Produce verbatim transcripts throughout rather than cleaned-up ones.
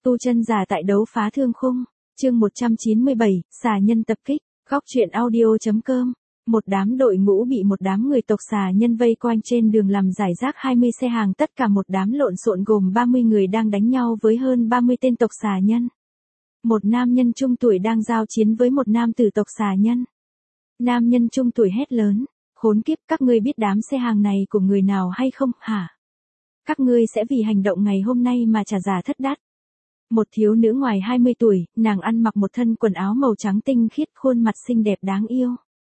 Tu chân giả tại đấu phá thương khung, chương một trăm chín mươi bảy, xà nhân tập kích, góc truyện audio.com. Một đám đội ngũ bị một đám người tộc xà nhân vây quanh trên đường làm giải rác hai mươi xe hàng, tất cả một đám lộn xộn gồm ba mươi người đang đánh nhau với hơn ba mươi tên tộc xà nhân. Một nam nhân trung tuổi đang giao chiến với một nam tử tộc xà nhân. Nam nhân trung tuổi hét lớn, khốn kiếp, các ngươi biết đám xe hàng này của người nào hay không, hả? Các ngươi sẽ vì hành động ngày hôm nay mà trả giá thất đắt. Một thiếu nữ ngoài hai mươi tuổi, nàng ăn mặc một thân quần áo màu trắng tinh khiết, khuôn mặt xinh đẹp đáng yêu.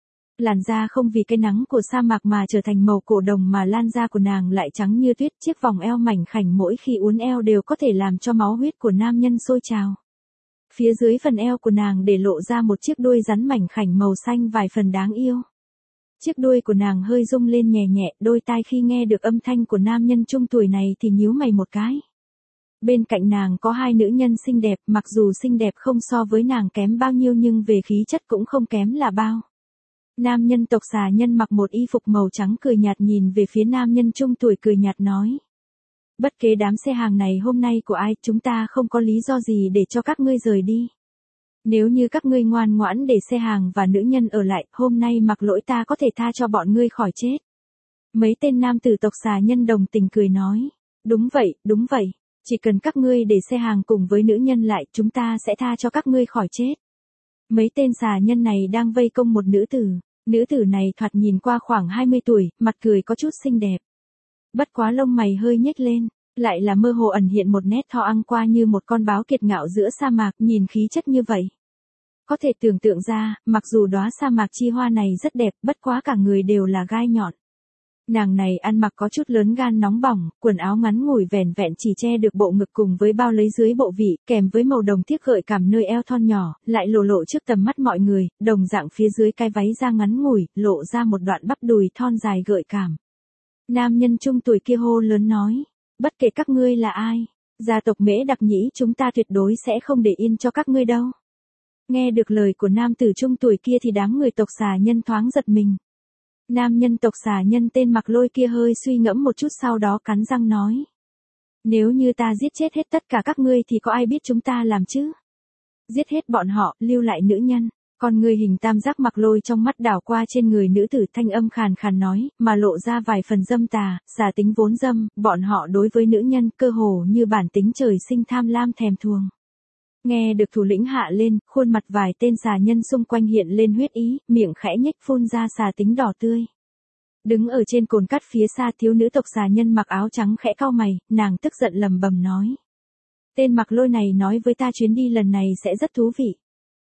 Làn da không vì cái nắng của sa mạc mà trở thành màu cổ đồng, mà lan da của nàng lại trắng như tuyết, chiếc vòng eo mảnh khảnh mỗi khi uốn eo đều có thể làm cho máu huyết của nam nhân sôi trào. Phía dưới phần eo của nàng để lộ ra một chiếc đuôi rắn mảnh khảnh màu xanh vài phần đáng yêu. Chiếc đuôi của nàng hơi rung lên nhẹ nhẹ, đôi tai khi nghe được âm thanh của nam nhân trung tuổi này thì nhíu mày một cái. Bên cạnh nàng có hai nữ nhân xinh đẹp, mặc dù xinh đẹp không so với nàng kém bao nhiêu nhưng về khí chất cũng không kém là bao. Nam nhân tộc xà nhân mặc một y phục màu trắng cười nhạt nhìn về phía nam nhân trung tuổi cười nhạt nói. Bất kể đám xe hàng này hôm nay của ai, chúng ta không có lý do gì để cho các ngươi rời đi. Nếu như các ngươi ngoan ngoãn để xe hàng và nữ nhân ở lại, hôm nay mặc lỗi ta có thể tha cho bọn ngươi khỏi chết. Mấy tên nam tử tộc xà nhân đồng tình cười nói. Đúng vậy, đúng vậy. Chỉ cần các ngươi để xe hàng cùng với nữ nhân lại, chúng ta sẽ tha cho các ngươi khỏi chết. Mấy tên xà nhân này đang vây công một nữ tử. Nữ tử này thoạt nhìn qua khoảng hai mươi tuổi, mặt cười có chút xinh đẹp. Bất quá lông mày hơi nhếch lên, lại là mơ hồ ẩn hiện một nét thò ăn qua như một con báo kiệt ngạo giữa sa mạc, nhìn khí chất như vậy. Có thể tưởng tượng ra, mặc dù đóa sa mạc chi hoa này rất đẹp, bất quá cả người đều là gai nhọn. Nàng này ăn mặc có chút lớn gan nóng bỏng, quần áo ngắn ngủi vẻn vẹn chỉ che được bộ ngực cùng với bao lấy dưới bộ vị, kèm với màu đồng thiếc gợi cảm nơi eo thon nhỏ, lại lộ lộ trước tầm mắt mọi người, đồng dạng phía dưới cái váy da ngắn ngủi, lộ ra một đoạn bắp đùi thon dài gợi cảm. Nam nhân trung tuổi kia hô lớn nói, bất kể các ngươi là ai, gia tộc Mễ Đặc Nhĩ chúng ta tuyệt đối sẽ không để yên cho các ngươi đâu. Nghe được lời của nam tử trung tuổi kia thì đám người tộc xà nhân thoáng giật mình. Nam nhân tộc xà nhân tên Mặc Lôi kia hơi suy ngẫm một chút sau đó cắn răng nói. Nếu như ta giết chết hết tất cả các ngươi thì có ai biết chúng ta làm chứ? Giết hết bọn họ, lưu lại nữ nhân. Còn người hình tam giác Mặc Lôi trong mắt đảo qua trên người nữ tử, thanh âm khàn khàn nói, mà lộ ra vài phần dâm tà, xà tính vốn dâm, bọn họ đối với nữ nhân cơ hồ như bản tính trời sinh tham lam thèm thuồng. Nghe được thủ lĩnh hạ lên, khuôn mặt vài tên xà nhân xung quanh hiện lên huyết ý, miệng khẽ nhếch phun ra xà tính đỏ tươi. Đứng ở trên cồn cát phía xa, thiếu nữ tộc xà nhân mặc áo trắng khẽ cau mày, nàng tức giận lầm bầm nói. Tên Mặc Lôi này nói với ta chuyến đi lần này sẽ rất thú vị.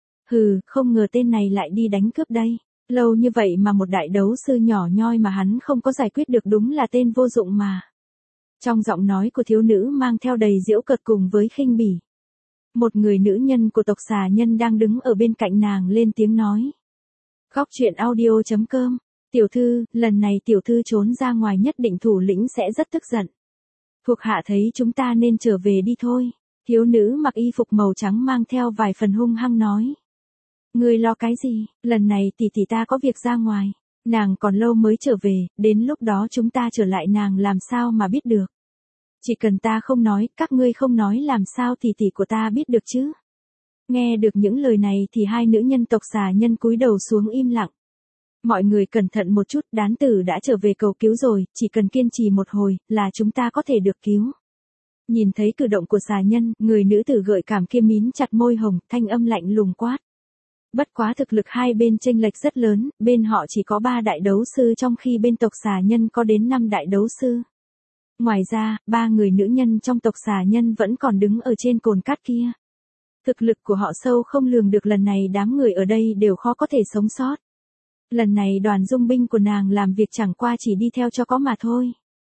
Hừ, không ngờ tên này lại đi đánh cướp đây. Lâu như vậy mà một đại đấu sư nhỏ nhoi mà hắn không có giải quyết được, đúng là tên vô dụng mà. Trong giọng nói của thiếu nữ mang theo đầy giễu cợt cùng với khinh bỉ. Một người nữ nhân của tộc xà nhân đang đứng ở bên cạnh nàng lên tiếng nói. Góc truyện audio.com. Tiểu thư, lần này tiểu thư trốn ra ngoài nhất định thủ lĩnh sẽ rất tức giận. Thuộc hạ thấy chúng ta nên trở về đi thôi. Thiếu nữ mặc y phục màu trắng mang theo vài phần hung hăng nói. Ngươi lo cái gì, lần này tỷ tỷ ta có việc ra ngoài. Nàng còn lâu mới trở về, đến lúc đó chúng ta trở lại nàng làm sao mà biết được. Chỉ cần ta không nói, các ngươi không nói làm sao tỷ tỷ của ta biết được chứ. Nghe được những lời này thì hai nữ nhân tộc xà nhân cúi đầu xuống im lặng. Mọi người cẩn thận một chút, đán tử đã trở về cầu cứu rồi, chỉ cần kiên trì một hồi, là chúng ta có thể được cứu. Nhìn thấy cử động của xà nhân, người nữ tử gợi cảm kia mím chặt môi hồng, thanh âm lạnh lùng quát. Bất quá thực lực hai bên chênh lệch rất lớn, bên họ chỉ có ba đại đấu sư trong khi bên tộc xà nhân có đến năm đại đấu sư. Ngoài ra, ba người nữ nhân trong tộc xà nhân vẫn còn đứng ở trên cồn cát kia. Thực lực của họ sâu không lường được, lần này đám người ở đây đều khó có thể sống sót. Lần này đoàn dung binh của nàng làm việc chẳng qua chỉ đi theo cho có mà thôi.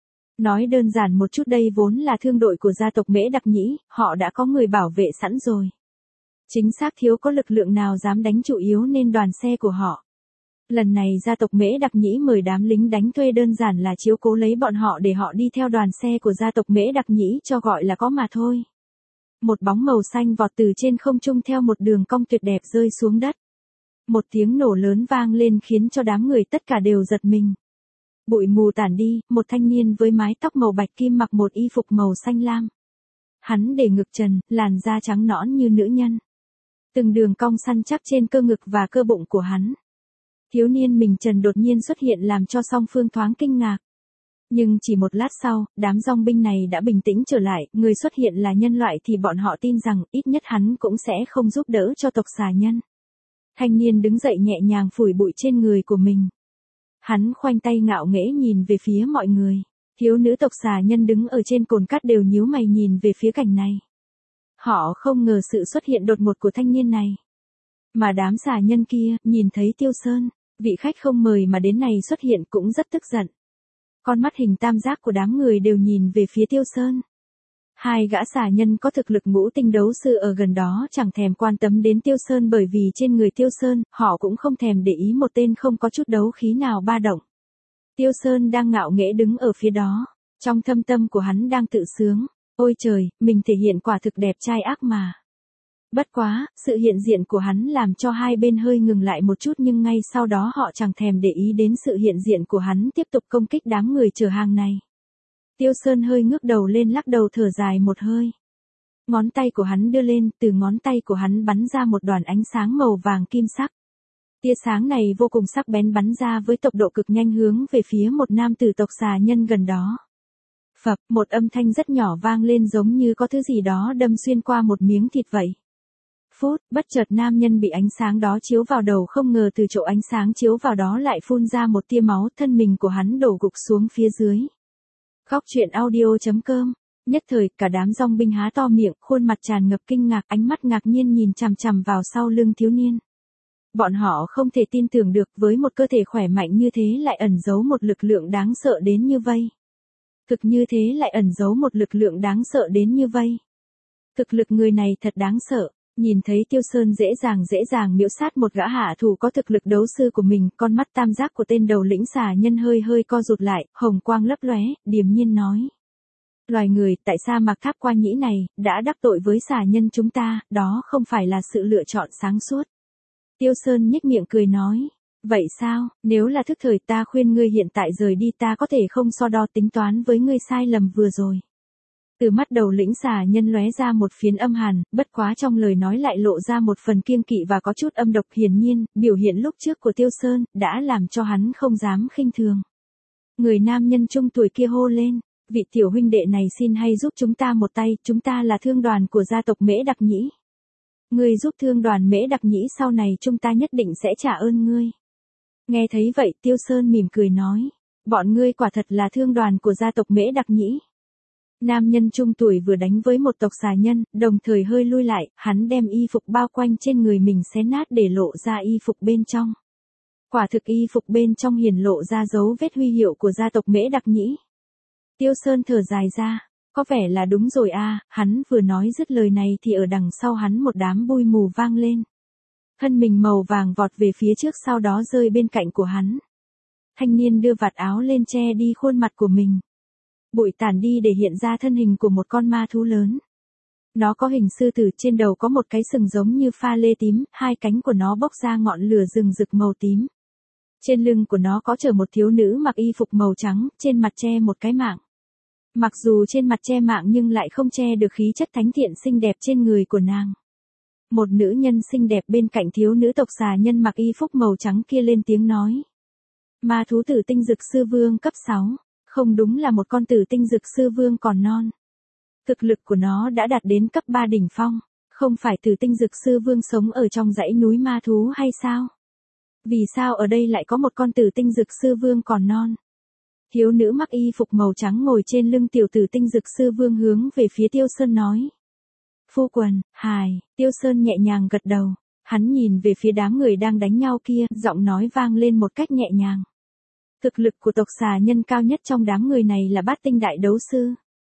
Nói đơn giản một chút, đây vốn là thương đội của gia tộc Mễ Đặc Nhĩ, họ đã có người bảo vệ sẵn rồi. Chính xác thiếu có lực lượng nào dám đánh chủ yếu nên đoàn xe của họ. Lần này gia tộc Mễ Đặc Nhĩ mời đám lính đánh thuê đơn giản là chiếu cố lấy bọn họ để họ đi theo đoàn xe của gia tộc Mễ Đặc Nhĩ cho gọi là có mà thôi. Một bóng màu xanh vọt từ trên không trung theo một đường cong tuyệt đẹp rơi xuống đất. Một tiếng nổ lớn vang lên khiến cho đám người tất cả đều giật mình. Bụi mù tản đi, một thanh niên với mái tóc màu bạch kim mặc một y phục màu xanh lam. Hắn để ngực trần, làn da trắng nõn như nữ nhân. Từng đường cong săn chắc trên cơ ngực và cơ bụng của hắn. Thiếu niên mình trần đột nhiên xuất hiện làm cho song phương thoáng kinh ngạc. Nhưng chỉ một lát sau, đám dòng binh này đã bình tĩnh trở lại, người xuất hiện là nhân loại thì bọn họ tin rằng ít nhất hắn cũng sẽ không giúp đỡ cho tộc xà nhân. Thanh niên đứng dậy nhẹ nhàng phủi bụi trên người của mình. Hắn khoanh tay ngạo nghễ nhìn về phía mọi người. Thiếu nữ tộc xà nhân đứng ở trên cồn cát đều nhíu mày nhìn về phía cảnh này. Họ không ngờ sự xuất hiện đột ngột của thanh niên này. Mà đám xà nhân kia, nhìn thấy Tiêu Sơn, vị khách không mời mà đến này xuất hiện cũng rất tức giận. Con mắt hình tam giác của đám người đều nhìn về phía Tiêu Sơn. Hai gã xà nhân có thực lực ngũ tinh đấu sư ở gần đó chẳng thèm quan tâm đến Tiêu Sơn bởi vì trên người Tiêu Sơn, họ cũng không thèm để ý một tên không có chút đấu khí nào ba động. Tiêu Sơn đang ngạo nghễ đứng ở phía đó, trong thâm tâm của hắn đang tự sướng, ôi trời, mình thể hiện quả thực đẹp trai ác mà. Bất quá, sự hiện diện của hắn làm cho hai bên hơi ngừng lại một chút nhưng ngay sau đó họ chẳng thèm để ý đến sự hiện diện của hắn tiếp tục công kích đám người chở hàng này. Tiêu Sơn hơi ngước đầu lên lắc đầu thở dài một hơi. Ngón tay của hắn đưa lên, từ ngón tay của hắn bắn ra một đoàn ánh sáng màu vàng kim sắc. Tia sáng này vô cùng sắc bén bắn ra với tốc độ cực nhanh hướng về phía một nam tử tộc xà nhân gần đó. Phập, một âm thanh rất nhỏ vang lên giống như có thứ gì đó đâm xuyên qua một miếng thịt vậy. Phút, bất chợt nam nhân bị ánh sáng đó chiếu vào đầu không ngờ từ chỗ ánh sáng chiếu vào đó lại phun ra một tia máu, thân mình của hắn đổ gục xuống phía dưới. Góc truyện audio chấm com. Nhất thời, cả đám dòng binh há to miệng, khuôn mặt tràn ngập kinh ngạc, ánh mắt ngạc nhiên nhìn chằm chằm vào sau lưng thiếu niên. Bọn họ không thể tin tưởng được với một cơ thể khỏe mạnh như thế lại ẩn giấu một lực lượng đáng sợ đến như vây. Thực như thế lại ẩn giấu một lực lượng đáng sợ đến như vây. Thực lực người này thật đáng sợ. Nhìn thấy Tiêu Sơn dễ dàng dễ dàng miễu sát một gã hạ thủ có thực lực đấu sư của mình, con mắt tam giác của tên đầu lĩnh xà nhân hơi hơi co rụt lại, hồng quang lấp lóe, điềm nhiên nói. Loài người, tại sa mạc Tháp Qua Nhĩ này, đã đắc tội với xà nhân chúng ta, đó không phải là sự lựa chọn sáng suốt. Tiêu Sơn nhếch miệng cười nói. Vậy sao, nếu là thức thời ta khuyên ngươi hiện tại rời đi, ta có thể không so đo tính toán với ngươi sai lầm vừa rồi. Từ mắt đầu lĩnh xà nhân lóe ra một phiến âm hàn, bất quá trong lời nói lại lộ ra một phần kiêng kỵ và có chút âm độc, hiển nhiên, biểu hiện lúc trước của Tiêu Sơn, đã làm cho hắn không dám khinh thường. Người nam nhân trung tuổi kia hô lên, vị tiểu huynh đệ này xin hay giúp chúng ta một tay, chúng ta là thương đoàn của gia tộc Mễ Đặc Nhĩ. Ngươi giúp thương đoàn Mễ Đặc Nhĩ sau này chúng ta nhất định sẽ trả ơn ngươi. Nghe thấy vậy Tiêu Sơn mỉm cười nói, bọn ngươi quả thật là thương đoàn của gia tộc Mễ Đặc Nhĩ. Nam nhân trung tuổi vừa đánh với một tộc xà nhân, đồng thời hơi lui lại, hắn đem y phục bao quanh trên người mình xé nát để lộ ra y phục bên trong. Quả thực y phục bên trong hiển lộ ra dấu vết huy hiệu của gia tộc Mễ Đặc Nhĩ. Tiêu Sơn thở dài ra, có vẻ là đúng rồi a, hắn vừa nói dứt lời này thì ở đằng sau hắn một đám bụi mù vang lên. Thân mình màu vàng vọt về phía trước sau đó rơi bên cạnh của hắn. Thanh niên đưa vạt áo lên che đi khuôn mặt của mình. Bụi tản đi để hiện ra thân hình của một con ma thú lớn. Nó có hình sư tử, trên đầu có một cái sừng giống như pha lê tím, hai cánh của nó bốc ra ngọn lửa rừng rực màu tím. Trên lưng của nó có chở một thiếu nữ mặc y phục màu trắng, trên mặt che một cái mạng. Mặc dù trên mặt che mạng nhưng lại không che được khí chất thánh thiện xinh đẹp trên người của nàng. Một nữ nhân xinh đẹp bên cạnh thiếu nữ tộc xà nhân mặc y phục màu trắng kia lên tiếng nói. Ma thú tử tinh dực sư vương cấp sáu. Không đúng là một con tử tinh dực sư vương còn non. Thực lực của nó đã đạt đến cấp ba đỉnh phong. Không phải tử tinh dực sư vương sống ở trong dãy núi ma thú hay sao? Vì sao ở đây lại có một con tử tinh dực sư vương còn non? Thiếu nữ mặc y phục màu trắng ngồi trên lưng tiểu tử tinh dực sư vương hướng về phía Tiêu Sơn nói. Phu quần, hài, Tiêu Sơn nhẹ nhàng gật đầu. Hắn nhìn về phía đám người đang đánh nhau kia, giọng nói vang lên một cách nhẹ nhàng. Thực lực của tộc xà nhân cao nhất trong đám người này là bát tinh đại đấu sư.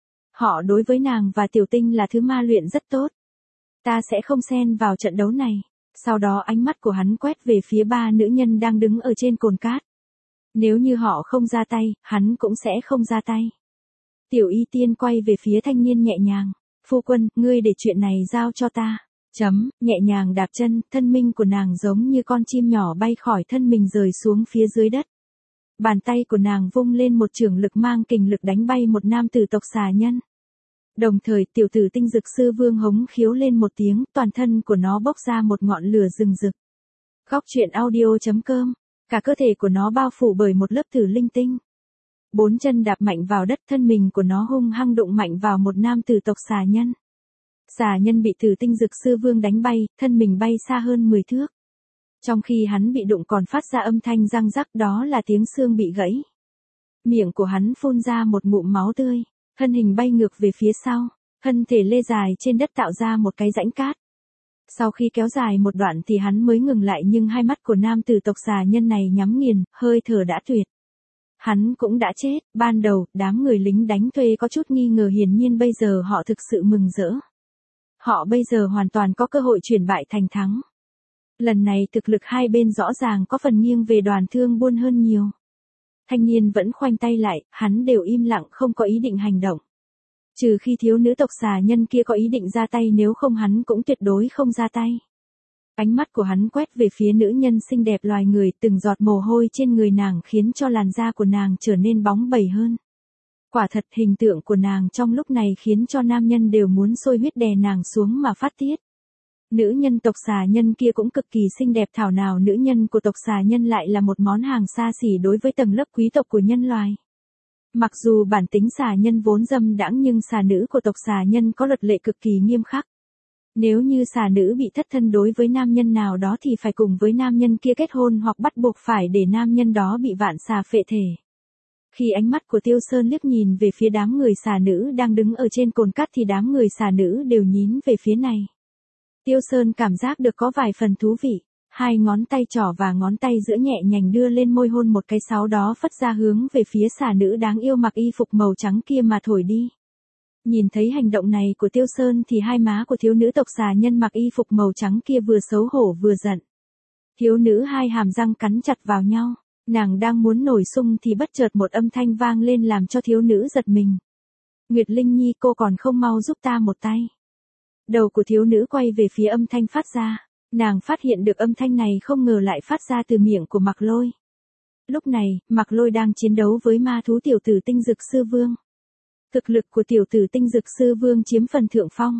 Họ đối với nàng và tiểu tinh là thứ ma luyện rất tốt. Ta sẽ không xen vào trận đấu này. Sau đó ánh mắt của hắn quét về phía ba nữ nhân đang đứng ở trên cồn cát. Nếu như họ không ra tay, hắn cũng sẽ không ra tay. Tiểu y tiên quay về phía thanh niên nhẹ nhàng. Phu quân, ngươi để chuyện này giao cho ta. Chấm, nhẹ nhàng đạp chân, thân minh của nàng giống như con chim nhỏ bay khỏi thân mình rời xuống phía dưới đất. Bàn tay của nàng vung lên một chưởng lực mang kình lực đánh bay một nam tử tộc xà nhân. Đồng thời tiểu tử tinh dực sư vương hống khiếu lên một tiếng, toàn thân của nó bốc ra một ngọn lửa rừng rực. Góc truyện audio.com, cả cơ thể của nó bao phủ bởi một lớp tử linh tinh. Bốn chân đạp mạnh vào đất, thân mình của nó hung hăng đụng mạnh vào một nam tử tộc xà nhân. Xà nhân bị tử tinh dực sư vương đánh bay, thân mình bay xa hơn mười thước. Trong khi hắn bị đụng còn phát ra âm thanh răng rắc, đó là tiếng xương bị gãy. Miệng của hắn phun ra một ngụm máu tươi, thân hình bay ngược về phía sau, thân thể lê dài trên đất tạo ra một cái rãnh cát. Sau khi kéo dài một đoạn thì hắn mới ngừng lại, nhưng hai mắt của nam tử tộc xà nhân này nhắm nghiền, hơi thở đã tuyệt. Hắn cũng đã chết. Ban đầu, đám người lính đánh thuê có chút nghi ngờ, hiển nhiên bây giờ họ thực sự mừng rỡ. Họ bây giờ hoàn toàn có cơ hội chuyển bại thành thắng. Lần này thực lực hai bên rõ ràng có phần nghiêng về Đoàn Thương Buôn hơn nhiều. Thanh niên vẫn khoanh tay lại, hắn đều im lặng không có ý định hành động. Trừ khi thiếu nữ tộc xà nhân kia có ý định ra tay, nếu không hắn cũng tuyệt đối không ra tay. Ánh mắt của hắn quét về phía nữ nhân xinh đẹp loài người, từng giọt mồ hôi trên người nàng khiến cho làn da của nàng trở nên bóng bẩy hơn. Quả thật hình tượng của nàng trong lúc này khiến cho nam nhân đều muốn sôi huyết đè nàng xuống mà phát tiết. Nữ nhân tộc xà nhân kia cũng cực kỳ xinh đẹp, thảo nào nữ nhân của tộc xà nhân lại là một món hàng xa xỉ đối với tầng lớp quý tộc của nhân loài. Mặc dù bản tính xà nhân vốn dâm đãng, nhưng xà nữ của tộc xà nhân có luật lệ cực kỳ nghiêm khắc. Nếu như xà nữ bị thất thân đối với nam nhân nào đó thì phải cùng với nam nhân kia kết hôn, hoặc bắt buộc phải để nam nhân đó bị vạn xà phệ thể. Khi ánh mắt của Tiêu Sơn liếc nhìn về phía đám người xà nữ đang đứng ở trên cồn cát thì đám người xà nữ đều nhín về phía này. Tiêu Sơn cảm giác được có vài phần thú vị, hai ngón tay trỏ và ngón tay giữa nhẹ nhàng đưa lên môi hôn một cái, sau đó phất ra hướng về phía xà nữ đáng yêu mặc y phục màu trắng kia mà thổi đi. Nhìn thấy hành động này của Tiêu Sơn thì hai má của thiếu nữ tộc xà nhân mặc y phục màu trắng kia vừa xấu hổ vừa giận. Thiếu nữ hai hàm răng cắn chặt vào nhau, nàng đang muốn nổi xung thì bất chợt một âm thanh vang lên làm cho thiếu nữ giật mình. Nguyệt Linh Nhi, cô còn không mau giúp ta một tay. Đầu của thiếu nữ quay về phía âm thanh phát ra, nàng phát hiện được âm thanh này không ngờ lại phát ra từ miệng của Mạc Lôi. Lúc này, Mạc Lôi đang chiến đấu với ma thú tiểu tử tinh dực sư vương. Thực lực của tiểu tử tinh dực sư vương chiếm phần thượng phong.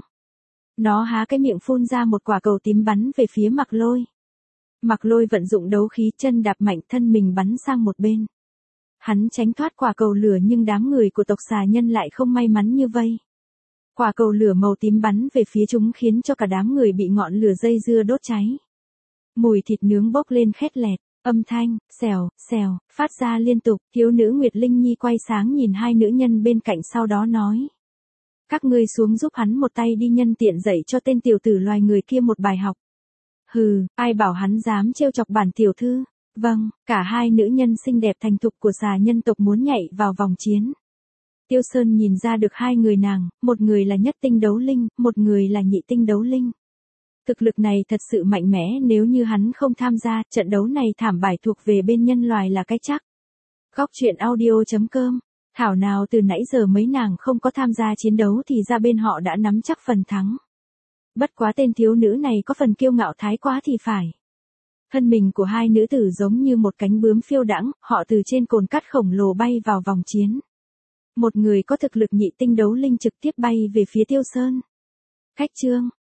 Nó há cái miệng phun ra một quả cầu tím bắn về phía Mạc Lôi. Mạc Lôi vận dụng đấu khí, chân đạp mạnh, thân mình bắn sang một bên. Hắn tránh thoát quả cầu lửa, nhưng đám người của tộc xà nhân lại không may mắn như vây. Quả cầu lửa màu tím bắn về phía chúng khiến cho cả đám người bị ngọn lửa dây dưa đốt cháy. Mùi thịt nướng bốc lên khét lẹt, âm thanh, xèo, xèo, phát ra liên tục. Thiếu nữ Nguyệt Linh Nhi quay sáng nhìn hai nữ nhân bên cạnh, sau đó nói. Các ngươi xuống giúp hắn một tay đi, nhân tiện dạy cho tên tiểu tử loài người kia một bài học. Hừ, ai bảo hắn dám trêu chọc bản tiểu thư. Vâng, cả hai nữ nhân xinh đẹp thành thục của xà nhân tộc muốn nhảy vào vòng chiến. Tiêu Sơn nhìn ra được hai người nàng, một người là nhất tinh đấu linh, một người là nhị tinh đấu linh. Thực lực này thật sự mạnh mẽ, nếu như hắn không tham gia, trận đấu này thảm bại thuộc về bên nhân loài là cái chắc. Góc truyện audio.com, thảo nào từ nãy giờ mấy nàng không có tham gia chiến đấu thì ra bên họ đã nắm chắc phần thắng. Bất quá tên thiếu nữ này có phần kiêu ngạo thái quá thì phải. Thân mình của hai nữ tử giống như một cánh bướm phiêu đãng, họ từ trên cồn cát khổng lồ bay vào vòng chiến. Một người có thực lực nhị tinh đấu linh trực tiếp bay về phía Tiêu Sơn. Khách chương